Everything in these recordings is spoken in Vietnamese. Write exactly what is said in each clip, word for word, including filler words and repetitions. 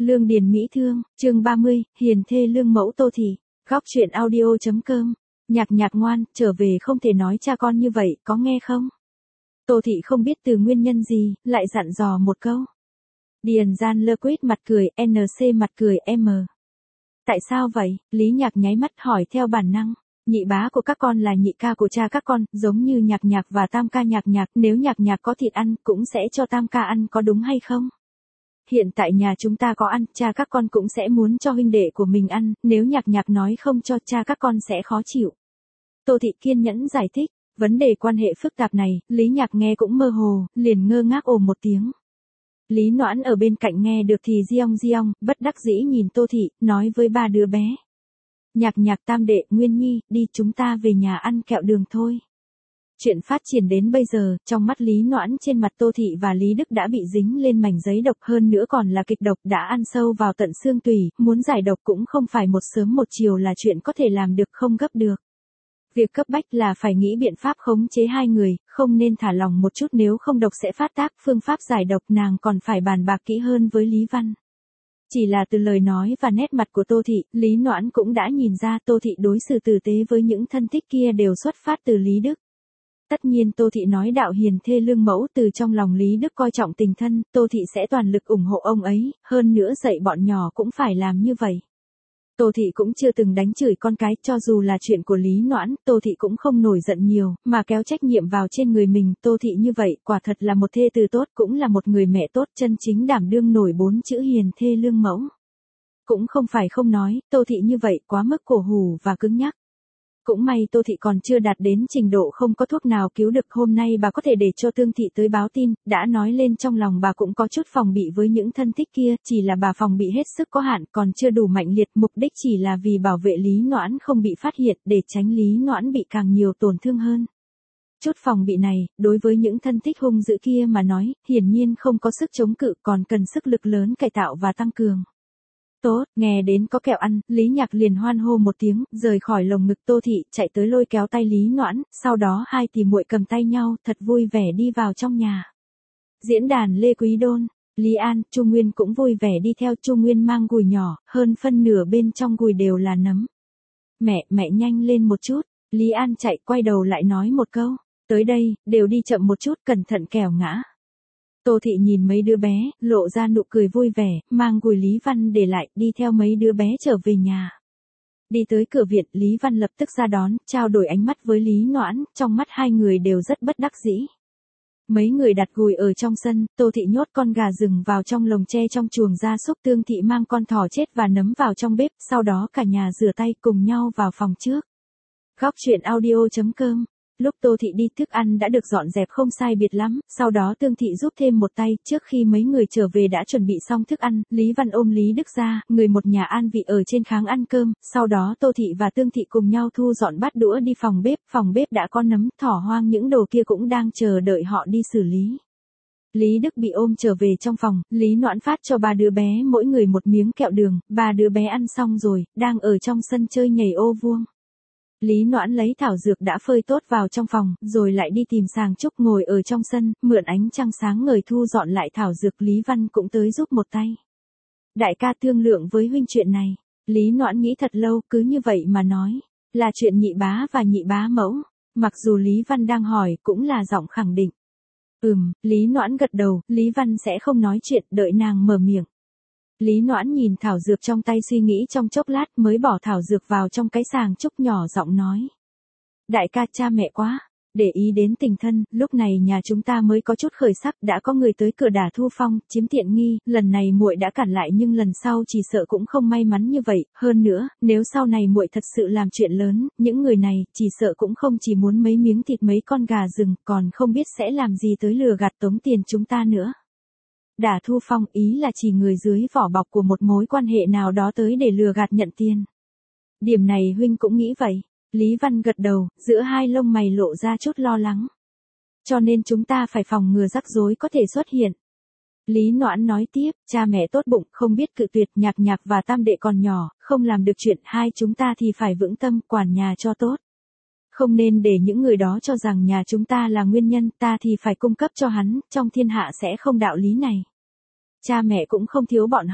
Lương Điền Mỹ Thương, chương ba mươi, hiền thê lương mẫu Tô Thị, góc truyện audio.com. Nhạc Nhạc ngoan, trở về không thể nói cha con như vậy, có nghe không? Tô Thị không biết từ nguyên nhân gì, lại dặn dò một câu. Điền Gian lơ quết mặt cười, en xê mặt cười, M. Tại sao vậy? Lý Nhạc nháy mắt hỏi theo bản năng. Nhị bá của các con là nhị ca của cha các con, giống như Nhạc Nhạc và tam ca Nhạc Nhạc, nếu Nhạc Nhạc có thịt ăn, cũng sẽ cho tam ca ăn, có đúng hay không? Hiện tại nhà chúng ta có ăn, cha các con cũng sẽ muốn cho huynh đệ của mình ăn, nếu Nhạc Nhạc nói không cho cha các con sẽ khó chịu. Tô Thị kiên nhẫn giải thích, vấn đề quan hệ phức tạp này, Lý Nhạc nghe cũng mơ hồ, liền ngơ ngác ồ một tiếng. Lý Noãn ở bên cạnh nghe được thì giong giong, bất đắc dĩ nhìn Tô Thị, nói với ba đứa bé. Nhạc Nhạc tam đệ, Nguyên Nhi, đi chúng ta về nhà ăn kẹo đường thôi. Chuyện phát triển đến bây giờ, trong mắt Lý Noãn trên mặt Tô Thị và Lý Đức đã bị dính lên mảnh giấy độc, hơn nữa còn là kịch độc đã ăn sâu vào tận xương tủy, muốn giải độc cũng không phải một sớm một chiều là chuyện có thể làm được, không gấp được. Việc cấp bách là phải nghĩ biện pháp khống chế hai người, không nên thả lỏng một chút nếu không độc sẽ phát tác, phương pháp giải độc nàng còn phải bàn bạc kỹ hơn với Lý Văn. Chỉ là từ lời nói và nét mặt của Tô Thị, Lý Noãn cũng đã nhìn ra Tô Thị đối xử tử tế với những thân thích kia đều xuất phát từ Lý Đức. Tất nhiên Tô Thị nói đạo hiền thê lương mẫu từ trong lòng Lý Đức coi trọng tình thân, Tô Thị sẽ toàn lực ủng hộ ông ấy, hơn nữa dạy bọn nhỏ cũng phải làm như vậy. Tô Thị cũng chưa từng đánh chửi con cái, cho dù là chuyện của Lý Noãn, Tô Thị cũng không nổi giận nhiều, mà kéo trách nhiệm vào trên người mình. Tô Thị như vậy, quả thật là một thê từ tốt, cũng là một người mẹ tốt, chân chính đảm đương nổi bốn chữ hiền thê lương mẫu. Cũng không phải không nói, Tô Thị như vậy quá mức cổ hủ và cứng nhắc. Cũng may Tô Thị còn chưa đạt đến trình độ không có thuốc nào cứu được, hôm nay bà có thể để cho Tương Thị tới báo tin, đã nói lên trong lòng bà cũng có chút phòng bị với những thân thích kia, chỉ là bà phòng bị hết sức có hạn, còn chưa đủ mạnh liệt, mục đích chỉ là vì bảo vệ Lý Noãn không bị phát hiện, để tránh Lý Noãn bị càng nhiều tổn thương hơn. Chút phòng bị này, đối với những thân thích hung dữ kia mà nói, hiển nhiên không có sức chống cự, còn cần sức lực lớn cải tạo và tăng cường. Tốt, nghe đến có kẹo ăn, Lý Nhạc liền hoan hô một tiếng, rời khỏi lồng ngực Tô Thị, chạy tới lôi kéo tay Lý Noãn, sau đó hai tỷ muội cầm tay nhau, thật vui vẻ đi vào trong nhà. Diễn đàn Lê Quý Đôn, Lý An, Chu Nguyên cũng vui vẻ đi theo. Chu Nguyên mang gùi nhỏ, hơn phân nửa bên trong gùi đều là nấm. Mẹ, mẹ nhanh lên một chút, Lý An chạy quay đầu lại nói một câu, tới đây, đều đi chậm một chút, cẩn thận kẻo ngã. Tô Thị nhìn mấy đứa bé, lộ ra nụ cười vui vẻ, mang gùi Lý Văn để lại, đi theo mấy đứa bé trở về nhà. Đi tới cửa viện, Lý Văn lập tức ra đón, trao đổi ánh mắt với Lý Noãn, trong mắt hai người đều rất bất đắc dĩ. Mấy người đặt gùi ở trong sân, Tô Thị nhốt con gà rừng vào trong lồng tre trong chuồng gia súc, Tương Thị mang con thỏ chết và nấm vào trong bếp, sau đó cả nhà rửa tay cùng nhau vào phòng trước. Góc truyện audio.com. Lúc Tô Thị đi, thức ăn đã được dọn dẹp không sai biệt lắm, sau đó Tương Thị giúp thêm một tay, trước khi mấy người trở về đã chuẩn bị xong thức ăn, Lý Văn ôm Lý Đức ra, người một nhà an vị ở trên kháng ăn cơm, sau đó Tô Thị và Tương Thị cùng nhau thu dọn bát đũa đi phòng bếp, phòng bếp đã có nấm, thỏ hoang, những đồ kia cũng đang chờ đợi họ đi xử lý. Lý Đức bị ôm trở về trong phòng, Lý Noãn phát cho ba đứa bé mỗi người một miếng kẹo đường, ba đứa bé ăn xong rồi, đang ở trong sân chơi nhảy ô vuông. Lý Noãn lấy thảo dược đã phơi tốt vào trong phòng, rồi lại đi tìm Sàng Trúc ngồi ở trong sân, mượn ánh trăng sáng ngời thu dọn lại thảo dược. Lý Văn cũng tới giúp một tay. Đại ca thương lượng với huynh chuyện này. Lý Noãn nghĩ thật lâu, cứ như vậy mà nói. Là chuyện nhị bá và nhị bá mẫu. Mặc dù Lý Văn đang hỏi, cũng là giọng khẳng định. Ừm, Lý Noãn gật đầu, Lý Văn sẽ không nói chuyện, đợi nàng mở miệng. Lý Noãn nhìn thảo dược trong tay suy nghĩ trong chốc lát mới bỏ thảo dược vào trong cái Sàng Trúc, nhỏ giọng nói. Đại ca, cha mẹ quá, để ý đến tình thân, lúc này nhà chúng ta mới có chút khởi sắc, đã có người tới cửa đả Thu Phong, chiếm tiện nghi, lần này muội đã cản lại nhưng lần sau chỉ sợ cũng không may mắn như vậy, hơn nữa, nếu sau này muội thật sự làm chuyện lớn, những người này, chỉ sợ cũng không chỉ muốn mấy miếng thịt mấy con gà rừng, còn không biết sẽ làm gì tới lừa gạt tống tiền chúng ta nữa. Đả Thu Phong ý là chỉ người dưới vỏ bọc của một mối quan hệ nào đó tới để lừa gạt nhận tiền. Điểm này huynh cũng nghĩ vậy. Lý Văn gật đầu, giữa hai lông mày lộ ra chút lo lắng. Cho nên chúng ta phải phòng ngừa rắc rối có thể xuất hiện. Lý Noãn nói tiếp, cha mẹ tốt bụng, không biết cự tuyệt, Nhạc Nhạc và tam đệ còn nhỏ, không làm được chuyện, hai chúng ta thì phải vững tâm, quản nhà cho tốt. Không nên để những người đó cho rằng nhà chúng ta là nguyên nhân, ta thì phải cung cấp cho hắn, trong thiên hạ sẽ không đạo lý này. Cha mẹ cũng không thiếu bọn họ,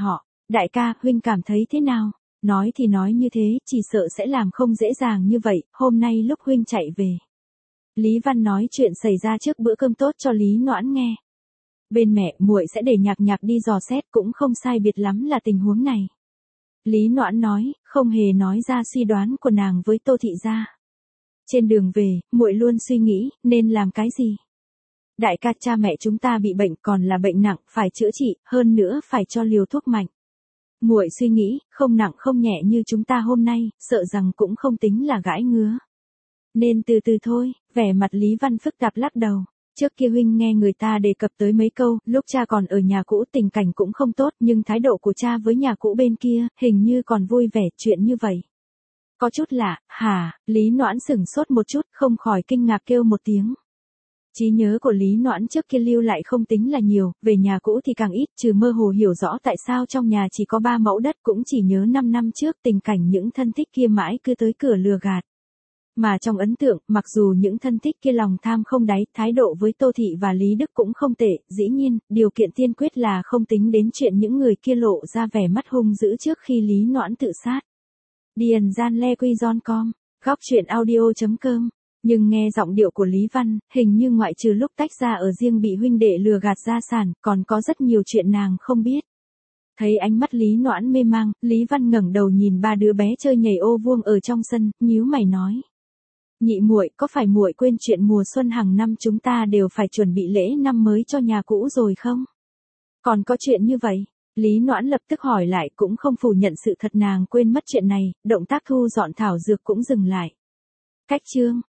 Đại ca, huynh cảm thấy thế nào? Nói thì nói như thế, chỉ sợ sẽ làm không dễ dàng như vậy, hôm nay lúc huynh chạy về. Lý Văn nói chuyện xảy ra trước bữa cơm tốt cho Lý Noãn nghe. Bên mẹ, muội sẽ để Nhạc Nhạc đi dò xét, cũng không sai biệt lắm là tình huống này. Lý Noãn nói, không hề nói ra suy đoán của nàng với Tô thị gia. Trên đường về, muội luôn suy nghĩ, nên làm cái gì? Đại ca, cha mẹ chúng ta bị bệnh, còn là bệnh nặng, phải chữa trị, hơn nữa phải cho liều thuốc mạnh. Muội suy nghĩ, không nặng không nhẹ như chúng ta hôm nay, sợ rằng cũng không tính là gãi ngứa. Nên từ từ thôi, vẻ mặt Lý Văn phức tạp lắc đầu. Trước kia huynh nghe người ta đề cập tới mấy câu, lúc cha còn ở nhà cũ tình cảnh cũng không tốt, nhưng thái độ của cha với nhà cũ bên kia, hình như còn vui vẻ chuyện như vậy. Có chút lạ, hả? Lý Noãn sửng sốt một chút, không khỏi kinh ngạc kêu một tiếng. Trí nhớ của Lý Noãn trước kia lưu lại không tính là nhiều, về nhà cũ thì càng ít, trừ mơ hồ hiểu rõ tại sao trong nhà chỉ có ba mẫu đất, cũng chỉ nhớ năm năm trước tình cảnh những thân thích kia mãi cứ tới cửa lừa gạt. Mà trong ấn tượng, mặc dù những thân thích kia lòng tham không đáy, thái độ với Tô Thị và Lý Đức cũng không tệ, dĩ nhiên, điều kiện tiên quyết là không tính đến chuyện những người kia lộ ra vẻ mắt hung dữ trước khi Lý Noãn tự sát. Điền Gian Le Quy Gion Com, góc truyện audio chấm com. Nhưng nghe giọng điệu của Lý Văn, hình như ngoại trừ lúc tách ra ở riêng bị huynh đệ lừa gạt gia sản, còn có rất nhiều chuyện nàng không biết. Thấy ánh mắt Lý Noãn mê mang, Lý Văn ngẩng đầu nhìn ba đứa bé chơi nhảy ô vuông ở trong sân, nhíu mày nói. Nhị muội, có phải muội quên chuyện mùa xuân hàng năm chúng ta đều phải chuẩn bị lễ năm mới cho nhà cũ rồi không? Còn có chuyện như vậy? Lý Noãn lập tức hỏi lại, cũng không phủ nhận sự thật nàng quên mất chuyện này, động tác thu dọn thảo dược cũng dừng lại. Cách chương